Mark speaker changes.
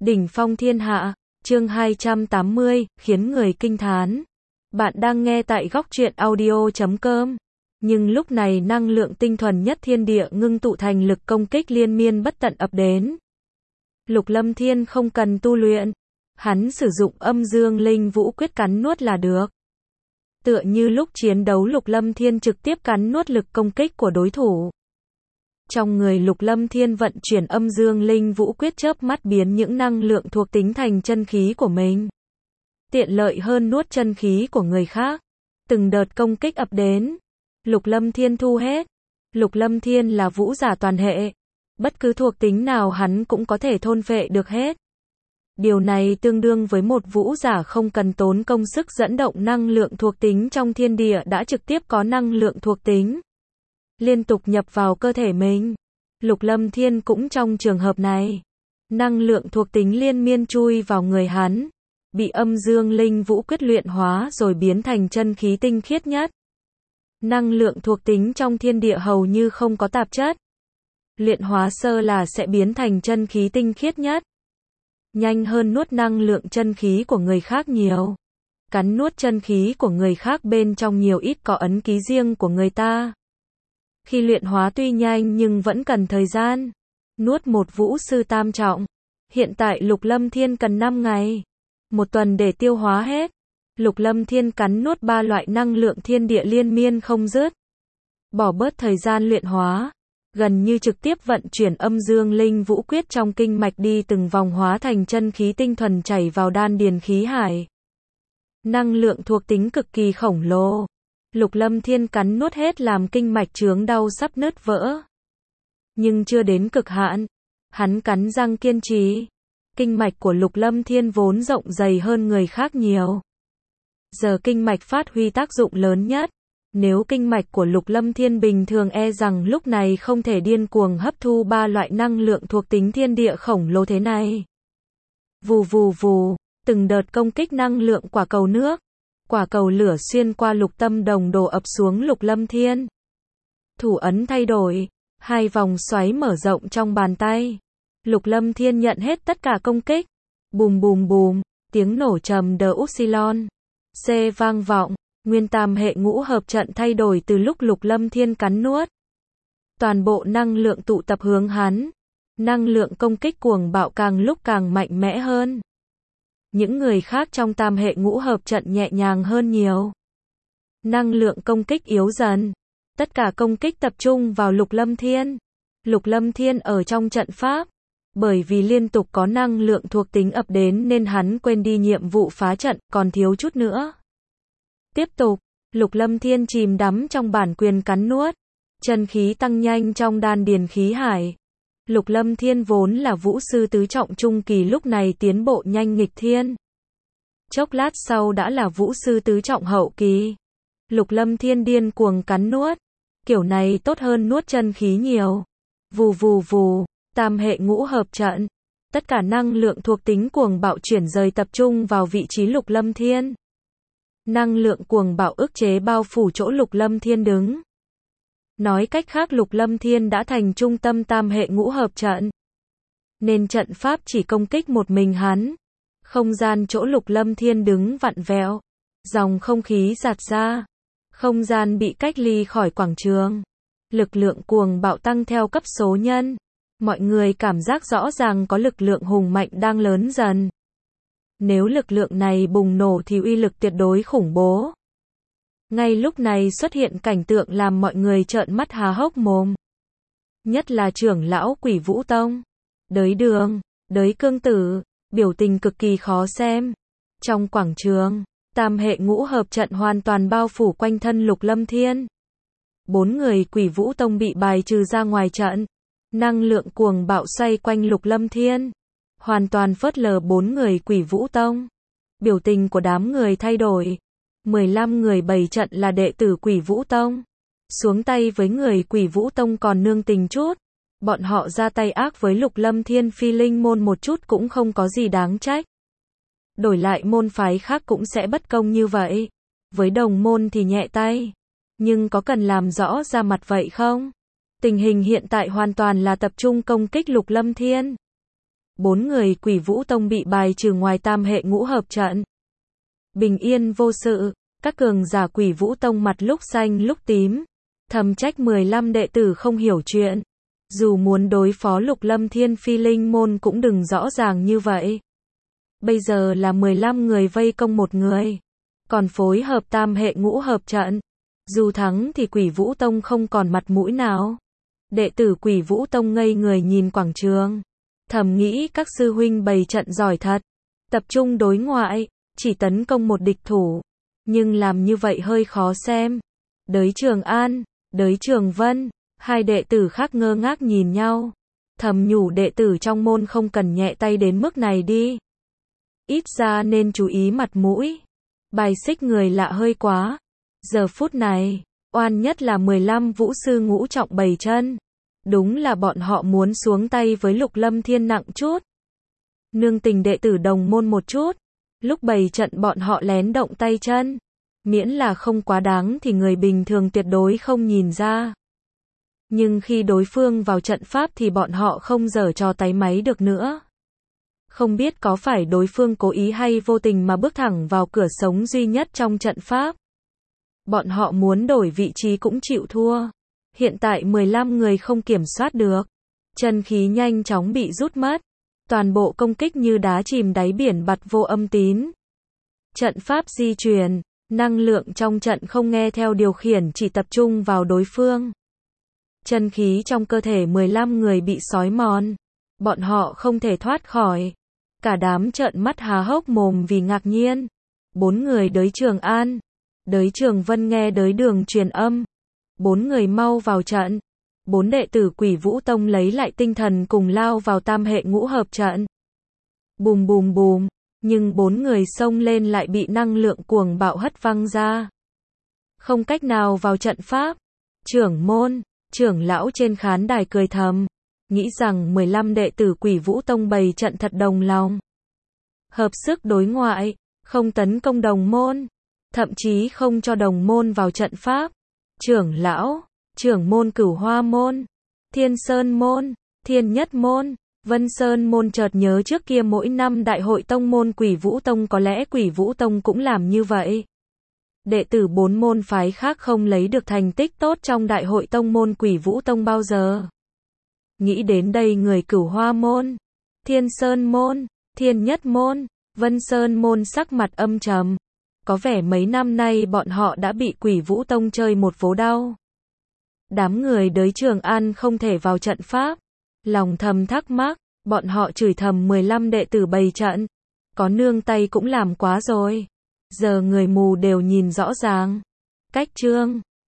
Speaker 1: Đỉnh phong thiên hạ, chương 280, khiến người kinh thán. Bạn đang nghe tại góc truyện audio.com. Nhưng lúc này năng lượng tinh thuần nhất thiên địa ngưng tụ thành lực công kích liên miên bất tận ập đến. Lục Lâm Thiên không cần tu luyện, hắn sử dụng âm dương linh vũ quyết cắn nuốt là được. Tựa như lúc chiến đấu Lục Lâm Thiên trực tiếp cắn nuốt lực công kích của đối thủ. Trong người Lục Lâm Thiên vận chuyển âm dương linh vũ quyết chớp mắt biến những năng lượng thuộc tính thành chân khí của mình. Tiện lợi hơn nuốt chân khí của người khác. Từng đợt công kích ập đến, Lục Lâm Thiên thu hết. Lục Lâm Thiên là vũ giả toàn hệ. Bất cứ thuộc tính nào hắn cũng có thể thôn phệ được hết. Điều này tương đương với một vũ giả không cần tốn công sức dẫn động năng lượng thuộc tính trong thiên địa đã trực tiếp có năng lượng thuộc tính liên tục nhập vào cơ thể mình. Lục Lâm Thiên cũng trong trường hợp này. Năng lượng thuộc tính liên miên chui vào người hắn, bị âm dương linh vũ quyết luyện hóa rồi biến thành chân khí tinh khiết nhất. Năng lượng thuộc tính trong thiên địa hầu như không có tạp chất. Luyện hóa sơ là sẽ biến thành chân khí tinh khiết nhất. Nhanh hơn nuốt năng lượng chân khí của người khác nhiều. Cắn nuốt chân khí của người khác bên trong nhiều ít có ấn ký riêng của người ta. Khi luyện hóa tuy nhanh nhưng vẫn cần thời gian. Nuốt một vũ sư tam trọng. Hiện tại Lục Lâm Thiên cần 5 ngày. 1 tuần để tiêu hóa hết. Lục Lâm Thiên cắn nuốt 3 loại năng lượng thiên địa liên miên không dứt. Bỏ bớt thời gian luyện hóa. Gần như trực tiếp vận chuyển âm dương linh vũ quyết trong kinh mạch đi từng vòng hóa thành chân khí tinh thuần chảy vào đan điền khí hải. Năng lượng thuộc tính cực kỳ khổng lồ. Lục Lâm Thiên cắn nuốt hết làm kinh mạch chướng đau sắp nứt vỡ. Nhưng chưa đến cực hạn. Hắn cắn răng kiên trì. Kinh mạch của Lục Lâm Thiên vốn rộng dày hơn người khác nhiều. Giờ kinh mạch phát huy tác dụng lớn nhất. Nếu kinh mạch của Lục Lâm Thiên bình thường e rằng lúc này không thể điên cuồng hấp thu 3 loại năng lượng thuộc tính thiên địa khổng lồ thế này. Vù vù vù, từng đợt công kích năng lượng quả cầu nước. Quả cầu lửa xuyên qua Lục Tâm Đồng đổ ập xuống Lục Lâm Thiên. Thủ ấn thay đổi, 2 vòng xoáy mở rộng trong bàn tay. Lục Lâm Thiên nhận hết tất cả công kích. Bùm bùm bùm, tiếng nổ trầm đờ upsilon. C vang vọng, nguyên tam hệ ngũ hợp trận thay đổi từ lúc Lục Lâm Thiên cắn nuốt. Toàn bộ năng lượng tụ tập hướng hắn. Năng lượng công kích cuồng bạo càng lúc càng mạnh mẽ hơn. Những người khác trong tam hệ ngũ hợp trận nhẹ nhàng hơn nhiều. Năng lượng công kích yếu dần. Tất cả công kích tập trung vào Lục Lâm Thiên. Lục Lâm Thiên ở trong trận pháp. Bởi vì liên tục có năng lượng thuộc tính ập đến nên hắn quên đi nhiệm vụ phá trận, còn thiếu chút nữa. Tiếp tục, Lục Lâm Thiên chìm đắm trong bản quyền cắn nuốt. Chân khí tăng nhanh trong đan điền khí hải. Lục Lâm Thiên vốn là vũ sư tứ trọng trung kỳ lúc này tiến bộ nhanh nghịch thiên. Chốc lát sau đã là vũ sư tứ trọng hậu kỳ. Lục Lâm Thiên điên cuồng cắn nuốt. Kiểu này tốt hơn nuốt chân khí nhiều. Vù vù vù, tam hệ ngũ hợp trận. Tất cả năng lượng thuộc tính cuồng bạo chuyển rời tập trung vào vị trí Lục Lâm Thiên. Năng lượng cuồng bạo ức chế bao phủ chỗ Lục Lâm Thiên đứng. Nói cách khác Lục Lâm Thiên đã thành trung tâm tam hệ ngũ hợp trận. Nên trận pháp chỉ công kích một mình hắn. Không gian chỗ Lục Lâm Thiên đứng vặn vẹo. Dòng không khí giạt ra. Không gian bị cách ly khỏi quảng trường. Lực lượng cuồng bạo tăng theo cấp số nhân. Mọi người cảm giác rõ ràng có lực lượng hùng mạnh đang lớn dần. Nếu lực lượng này bùng nổ thì uy lực tuyệt đối khủng bố. Ngay lúc này xuất hiện cảnh tượng làm mọi người trợn mắt há hốc mồm. Nhất là trưởng lão Quỷ Vũ Tông. Đới Đường, Đới Cương Tử, biểu tình cực kỳ khó xem. Trong quảng trường, tam hệ ngũ hợp trận hoàn toàn bao phủ quanh thân Lục Lâm Thiên. 4 người Quỷ Vũ Tông bị bài trừ ra ngoài trận. Năng lượng cuồng bạo xoay quanh Lục Lâm Thiên. Hoàn toàn phớt lờ 4 người Quỷ Vũ Tông. Biểu tình của đám người thay đổi. 15 người bày trận là đệ tử Quỷ Vũ Tông. Xuống tay với người Quỷ Vũ Tông còn nương tình chút. Bọn họ ra tay ác với Lục Lâm Thiên phi linh môn một chút cũng không có gì đáng trách. Đổi lại môn phái khác cũng sẽ bất công như vậy. Với đồng môn thì nhẹ tay. Nhưng có cần làm rõ ra mặt vậy không? Tình hình hiện tại hoàn toàn là tập trung công kích Lục Lâm Thiên. 4 người Quỷ Vũ Tông bị bài trừ ngoài tam hệ ngũ hợp trận. Bình yên vô sự, các cường giả Quỷ Vũ Tông mặt lúc xanh lúc tím, thầm trách 15 đệ tử không hiểu chuyện. Dù muốn đối phó Lục Lâm Thiên Phi Linh môn cũng đừng rõ ràng như vậy. Bây giờ là 15 người vây công một người, còn phối hợp tam hệ ngũ hợp trận. Dù thắng thì Quỷ Vũ Tông không còn mặt mũi nào. Đệ tử Quỷ Vũ Tông ngây người nhìn quảng trường, thầm nghĩ các sư huynh bày trận giỏi thật, tập trung đối ngoại, chỉ tấn công một địch thủ, nhưng làm như vậy hơi khó xem. Đới Trường An, Đới Trường Vân, hai đệ tử khác ngơ ngác nhìn nhau, thầm nhủ đệ tử trong môn không cần nhẹ tay đến mức này đi. Ít ra nên chú ý mặt mũi, bài xích người lạ hơi quá. Giờ phút này, oan nhất là 15 vũ sư ngũ trọng bày chân. Đúng là bọn họ muốn xuống tay với Lục Lâm Thiên nặng chút. Nương tình đệ tử đồng môn một chút. Lúc bày trận bọn họ lén động tay chân. Miễn là không quá đáng thì người bình thường tuyệt đối không nhìn ra. Nhưng khi đối phương vào trận pháp thì bọn họ không giở trò táy máy được nữa. Không biết có phải đối phương cố ý hay vô tình mà bước thẳng vào cửa sống duy nhất trong trận pháp. Bọn họ muốn đổi vị trí cũng chịu thua. Hiện tại 15 người không kiểm soát được. Chân khí nhanh chóng bị rút mất. Toàn bộ công kích như đá chìm đáy biển bặt vô âm tín. Trận pháp di chuyển, năng lượng trong trận không nghe theo điều khiển chỉ tập trung vào đối phương. Chân khí trong cơ thể 15 người bị xói mòn. Bọn họ không thể thoát khỏi. Cả đám trợn mắt há hốc mồm vì ngạc nhiên. 4 người Đới Trường An, Đới Trường Vân nghe Đới Đường truyền âm. 4 người mau vào trận. 4 đệ tử Quỷ Vũ Tông lấy lại tinh thần cùng lao vào tam hệ ngũ hợp trận. Bùm bùm bùm, nhưng 4 người xông lên lại bị năng lượng cuồng bạo hất văng ra. Không cách nào vào trận pháp. Trưởng môn, trưởng lão trên khán đài cười thầm, nghĩ rằng 15 đệ tử Quỷ Vũ Tông bày trận thật đồng lòng. Hợp sức đối ngoại, không tấn công đồng môn, thậm chí không cho đồng môn vào trận pháp. Trưởng lão, trưởng môn Cửu Hoa môn, Thiên Sơn môn, Thiên Nhất môn, Vân Sơn môn chợt nhớ trước kia mỗi năm đại hội tông môn Quỷ Vũ Tông có lẽ Quỷ Vũ Tông cũng làm như vậy. Đệ tử 4 môn phái khác không lấy được thành tích tốt trong đại hội tông môn Quỷ Vũ Tông bao giờ. Nghĩ đến đây người Cửu Hoa môn, Thiên Sơn môn, Thiên Nhất môn, Vân Sơn môn sắc mặt âm trầm. Có vẻ mấy năm nay bọn họ đã bị Quỷ Vũ Tông chơi một vố đau. Đám người Đới Trường An không thể vào trận pháp. Lòng thầm thắc mắc, bọn họ chửi thầm 15 đệ tử bày trận. Có nương tay cũng làm quá rồi. Giờ người mù đều nhìn rõ ràng. Cách chương